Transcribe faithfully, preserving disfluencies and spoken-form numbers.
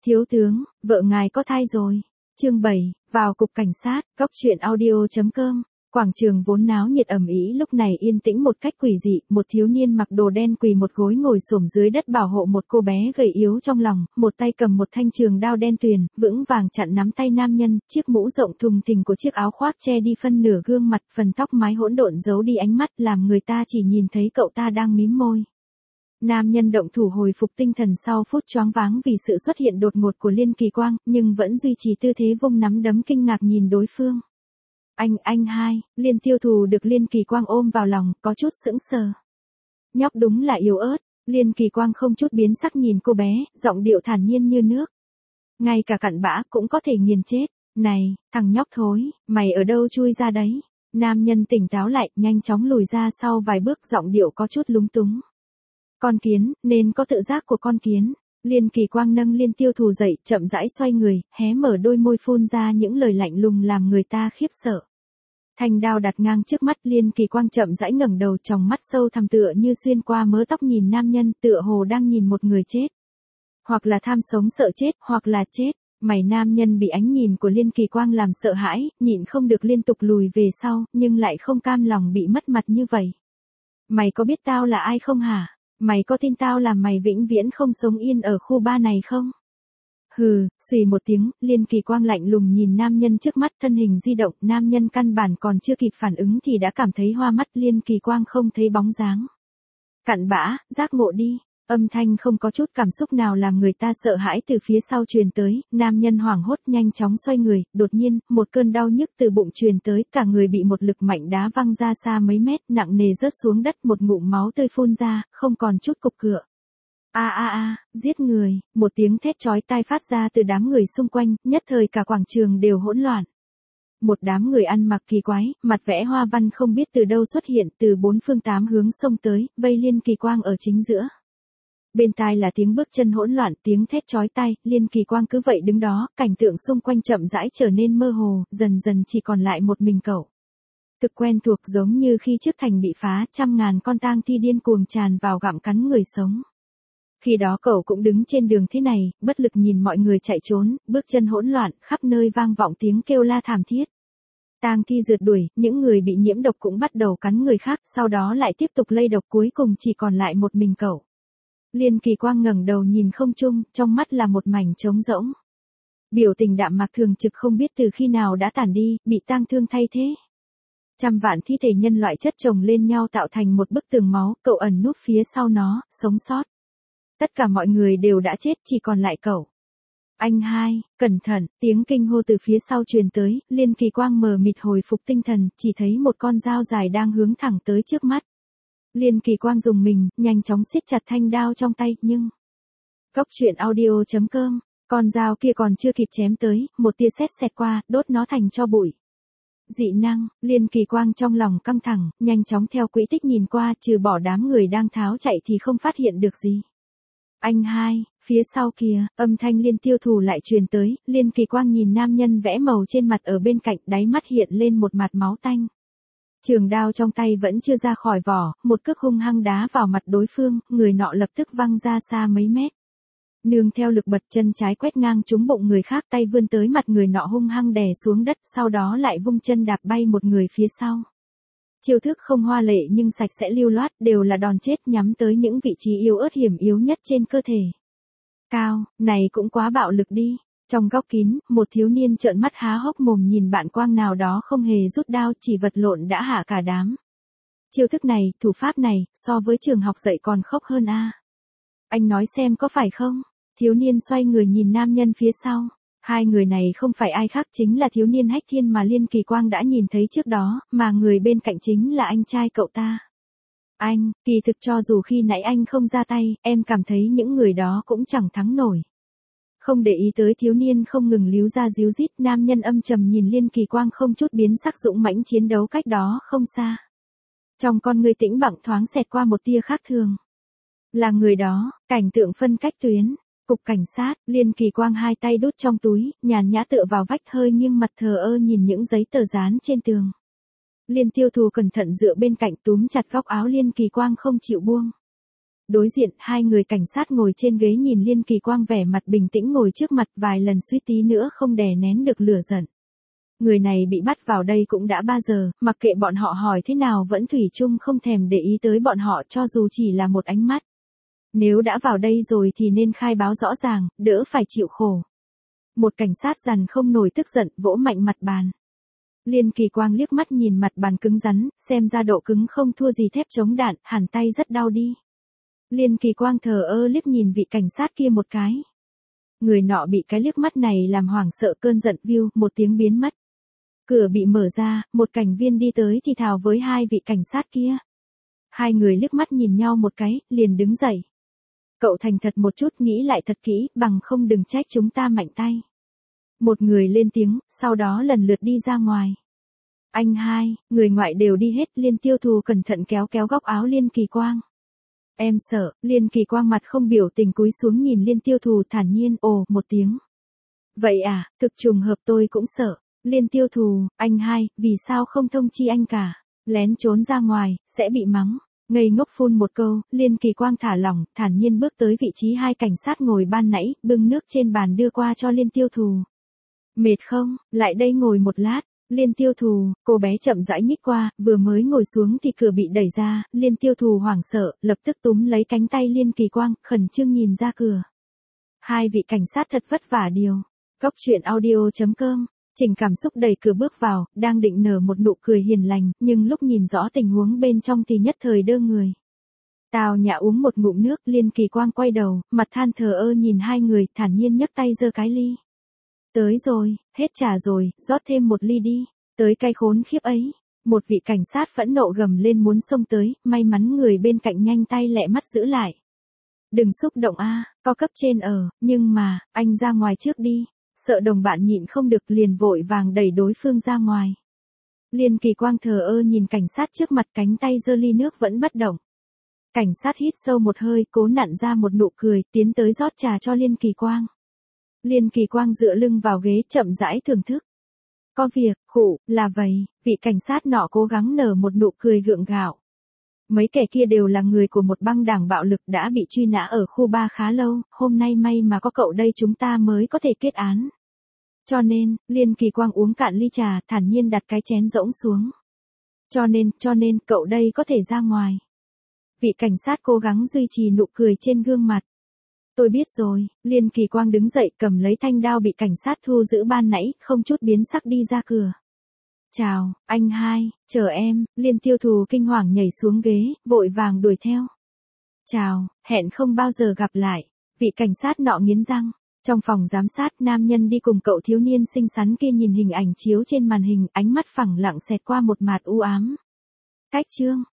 Thiếu tướng, vợ ngài có thai rồi. Chương bảy, vào cục cảnh sát, góc truyện audio.com. Quảng trường vốn náo nhiệt ầm ĩ lúc này yên tĩnh một cách quỷ dị, một thiếu niên mặc đồ đen quỳ một gối ngồi xổm dưới đất bảo hộ một cô bé gầy yếu trong lòng, một tay cầm một thanh trường đao đen tuyền, vững vàng chặn nắm tay nam nhân, chiếc mũ rộng thùng thình của chiếc áo khoác che đi phân nửa gương mặt, phần tóc mái hỗn độn giấu đi ánh mắt, làm người ta chỉ nhìn thấy cậu ta đang mím môi. Nam nhân động thủ hồi phục tinh thần sau phút choáng váng vì sự xuất hiện đột ngột của Liên Kỳ Quang, nhưng vẫn duy trì tư thế vung nắm đấm kinh ngạc nhìn đối phương. Anh, anh hai, Liên Tiêu Thù được Liên Kỳ Quang ôm vào lòng, có chút sững sờ. Nhóc đúng là yếu ớt, Liên Kỳ Quang không chút biến sắc nhìn cô bé, giọng điệu thản nhiên như nước. Ngay cả cặn bã cũng có thể nghiền chết, này, thằng nhóc thối, mày ở đâu chui ra đấy? Nam nhân tỉnh táo lại, nhanh chóng lùi ra sau vài bước, giọng điệu có chút lúng túng. Con kiến, nên có tự giác của con kiến. Liên Kỳ Quang nâng Liên Tiêu Thù dậy, chậm rãi xoay người, hé mở đôi môi phun ra những lời lạnh lùng làm người ta khiếp sợ. Thanh đao đặt ngang trước mắt, Liên Kỳ Quang chậm rãi ngẩng đầu, tròng mắt sâu thẳm tựa như xuyên qua mớ tóc nhìn nam nhân, tựa hồ đang nhìn một người chết. Hoặc là tham sống sợ chết, hoặc là chết. Mày nam nhân bị ánh nhìn của Liên Kỳ Quang làm sợ hãi, nhịn không được liên tục lùi về sau, nhưng lại không cam lòng bị mất mặt như vậy. Mày có biết tao là ai không hả? Mày có tin tao làm mày vĩnh viễn không sống yên ở khu ba này không? Hừ, xùy một tiếng, Liên Kỳ Quang lạnh lùng nhìn nam nhân trước mắt, thân hình di động, nam nhân căn bản còn chưa kịp phản ứng thì đã cảm thấy hoa mắt, Liên Kỳ Quang không thấy bóng dáng. Cặn bã, giác ngộ đi. Âm thanh không có chút cảm xúc nào làm người ta sợ hãi từ phía sau truyền tới, nam nhân hoảng hốt nhanh chóng xoay người, đột nhiên, một cơn đau nhức từ bụng truyền tới, cả người bị một lực mạnh đá văng ra xa mấy mét, nặng nề rớt xuống đất, một ngụm máu tươi phun ra, không còn chút cục cựa. A a a, giết người, một tiếng thét chói tai phát ra từ đám người xung quanh, nhất thời cả quảng trường đều hỗn loạn. Một đám người ăn mặc kỳ quái, mặt vẽ hoa văn không biết từ đâu xuất hiện, từ bốn phương tám hướng xông tới, vây Liên Kỳ Quang ở chính giữa. Bên tai là tiếng bước chân hỗn loạn, tiếng thét chói tai, Liên Kỳ Quang cứ vậy đứng đó, cảnh tượng xung quanh chậm rãi trở nên mơ hồ, dần dần chỉ còn lại một mình cậu. Thực quen thuộc giống như khi trước thành bị phá, trăm ngàn con tang thi điên cuồng tràn vào gặm cắn người sống. Khi đó cậu cũng đứng trên đường thế này, bất lực nhìn mọi người chạy trốn, bước chân hỗn loạn, khắp nơi vang vọng tiếng kêu la thảm thiết. Tang thi rượt đuổi, những người bị nhiễm độc cũng bắt đầu cắn người khác, sau đó lại tiếp tục lây độc, cuối cùng chỉ còn lại một mình cậu. Liên Kỳ Quang ngẩng đầu nhìn không trung, trong mắt là một mảnh trống rỗng. Biểu tình đạm mạc thường trực không biết từ khi nào đã tản đi, bị tang thương thay thế. Trăm vạn thi thể nhân loại chất chồng lên nhau tạo thành một bức tường máu, cậu ẩn núp phía sau nó, sống sót. Tất cả mọi người đều đã chết, chỉ còn lại cậu. Anh hai, cẩn thận, tiếng kinh hô từ phía sau truyền tới, Liên Kỳ Quang mờ mịt hồi phục tinh thần, chỉ thấy một con dao dài đang hướng thẳng tới trước mắt. Liên Kỳ Quang dùng mình, nhanh chóng siết chặt thanh đao trong tay, nhưng... Góc truyện audio.com, con dao kia còn chưa kịp chém tới, một tia sét xẹt qua, đốt nó thành tro bụi. Dị năng, Liên Kỳ Quang trong lòng căng thẳng, nhanh chóng theo quỹ tích nhìn qua, trừ bỏ đám người đang tháo chạy thì không phát hiện được gì. Anh hai, phía sau kìa, âm thanh Liên Tiêu Thù lại truyền tới, Liên Kỳ Quang nhìn nam nhân vẽ màu trên mặt ở bên cạnh, đáy mắt hiện lên một mặt máu tanh. Trường đao trong tay vẫn chưa ra khỏi vỏ, một cước hung hăng đá vào mặt đối phương, người nọ lập tức văng ra xa mấy mét. Nương theo lực bật, chân trái quét ngang trúng bụng người khác, tay vươn tới mặt người nọ hung hăng đè xuống đất, sau đó lại vung chân đạp bay một người phía sau. Chiêu thức không hoa lệ nhưng sạch sẽ lưu loát, đều là đòn chết nhắm tới những vị trí yếu ớt hiểm yếu nhất trên cơ thể. Cao, này cũng quá bạo lực đi. Trong góc kín, một thiếu niên trợn mắt há hốc mồm nhìn bạn Quang nào đó không hề rút đao, chỉ vật lộn đã hạ cả đám. Chiêu thức này, thủ pháp này, so với trường học dạy còn khốc hơn a. Anh nói xem có phải không? Thiếu niên xoay người nhìn nam nhân phía sau. Hai người này không phải ai khác, chính là thiếu niên Hách Thiên mà Liên Kỳ Quang đã nhìn thấy trước đó, mà người bên cạnh chính là anh trai cậu ta. Anh, kỳ thực cho dù khi nãy anh không ra tay, em cảm thấy những người đó cũng chẳng thắng nổi. Không để ý tới thiếu niên không ngừng líu ra díu dít, nam nhân âm trầm nhìn Liên Kỳ Quang không chút biến sắc, dũng mãnh chiến đấu cách đó không xa. Trong con người tĩnh bặng thoáng xẹt qua một tia khác thường. Là người đó, cảnh tượng phân cách tuyến. Cục cảnh sát, Liên Kỳ Quang hai tay đút trong túi, nhàn nhã tựa vào vách, hơi nghiêng mặt thờ ơ nhìn những giấy tờ dán trên tường. Liên Tiêu Thù cẩn thận dựa bên cạnh túm chặt góc áo Liên Kỳ Quang không chịu buông. Đối diện, hai người cảnh sát ngồi trên ghế nhìn Liên Kỳ Quang vẻ mặt bình tĩnh ngồi trước mặt vài lần suýt tí nữa không đè nén được lửa giận. Người này bị bắt vào đây cũng đã ba giờ, mặc kệ bọn họ hỏi thế nào vẫn thủy chung không thèm để ý tới bọn họ cho dù chỉ là một ánh mắt. Nếu đã vào đây rồi thì nên khai báo rõ ràng, đỡ phải chịu khổ. Một cảnh sát dằn không nổi tức giận, vỗ mạnh mặt bàn. Liên Kỳ Quang liếc mắt nhìn mặt bàn cứng rắn, xem ra độ cứng không thua gì thép chống đạn, hẳn tay rất đau đi. Liên Kỳ Quang thờ ơ liếc nhìn vị cảnh sát kia một cái. Người nọ bị cái liếc mắt này làm hoảng sợ cơn giận view, một tiếng biến mất. Cửa bị mở ra, một cảnh viên đi tới thì thào với hai vị cảnh sát kia. Hai người liếc mắt nhìn nhau một cái, liền đứng dậy. Cậu thành thật một chút nghĩ lại thật kỹ, bằng không đừng trách chúng ta mạnh tay. Một người lên tiếng, sau đó lần lượt đi ra ngoài. Anh hai, người ngoại đều đi hết, Liên Tiêu Thù cẩn thận kéo kéo góc áo Liên Kỳ Quang. Em sợ, Liên Kỳ Quang mặt không biểu tình cúi xuống nhìn Liên Tiêu Thù thản nhiên, ồ, một tiếng. Vậy à, thực trùng hợp tôi cũng sợ. Liên Tiêu Thù, anh hai, vì sao không thông chi anh cả? Lén trốn ra ngoài, sẽ bị mắng. Ngây ngốc phun một câu, Liên Kỳ Quang thả lỏng, thản nhiên bước tới vị trí hai cảnh sát ngồi ban nãy, bưng nước trên bàn đưa qua cho Liên Tiêu Thù. Mệt không, lại đây ngồi một lát. Liên Tiêu Thù, cô bé chậm rãi nhích qua, vừa mới ngồi xuống thì cửa bị đẩy ra, Liên Tiêu Thù hoảng sợ, lập tức túm lấy cánh tay Liên Kỳ Quang, khẩn trương nhìn ra cửa. Hai vị cảnh sát thật vất vả điều. Cóc truyện audio chấm com. Trình Cảm Xúc đẩy cửa bước vào, đang định nở một nụ cười hiền lành, nhưng lúc nhìn rõ tình huống bên trong thì nhất thời đơ người. Tào Nhã uống một ngụm nước, Liên Kỳ Quang quay đầu, mặt than thờ ơ nhìn hai người, thản nhiên nhấc tay giơ cái ly. Tới rồi, hết trà rồi, rót thêm một ly đi. Tới cái khốn khiếp ấy. Một vị cảnh sát phẫn nộ gầm lên muốn xông tới, may mắn người bên cạnh nhanh tay lẹ mắt giữ lại. Đừng xúc động a, có cấp trên ở, nhưng mà, anh ra ngoài trước đi. Sợ đồng bạn nhịn không được liền vội vàng đẩy đối phương ra ngoài. Liên Kỳ Quang thờ ơ nhìn cảnh sát trước mặt, cánh tay giơ ly nước vẫn bất động. Cảnh sát hít sâu một hơi, cố nặn ra một nụ cười, tiến tới rót trà cho Liên Kỳ Quang. Liên Kỳ Quang dựa lưng vào ghế chậm rãi thưởng thức. Có việc, khụ, là vậy, vị cảnh sát nọ cố gắng nở một nụ cười gượng gạo. Mấy kẻ kia đều là người của một băng đảng bạo lực đã bị truy nã ở khu ba khá lâu, hôm nay may mà có cậu đây chúng ta mới có thể kết án. Cho nên, Liên Kỳ Quang uống cạn ly trà, thản nhiên đặt cái chén rỗng xuống. Cho nên, cho nên, cậu đây có thể ra ngoài. Vị cảnh sát cố gắng duy trì nụ cười trên gương mặt. Tôi biết rồi, Liên Kỳ Quang đứng dậy cầm lấy thanh đao bị cảnh sát thu giữ ban nãy, không chút biến sắc đi ra cửa. Chào, anh hai, chờ em, Liên Tiêu Thù kinh hoàng nhảy xuống ghế, vội vàng đuổi theo. Chào, hẹn không bao giờ gặp lại, vị cảnh sát nọ nghiến răng. Trong phòng giám sát, nam nhân đi cùng cậu thiếu niên xinh xắn kia nhìn hình ảnh chiếu trên màn hình, ánh mắt phẳng lặng xẹt qua một mạt u ám. Cách chương.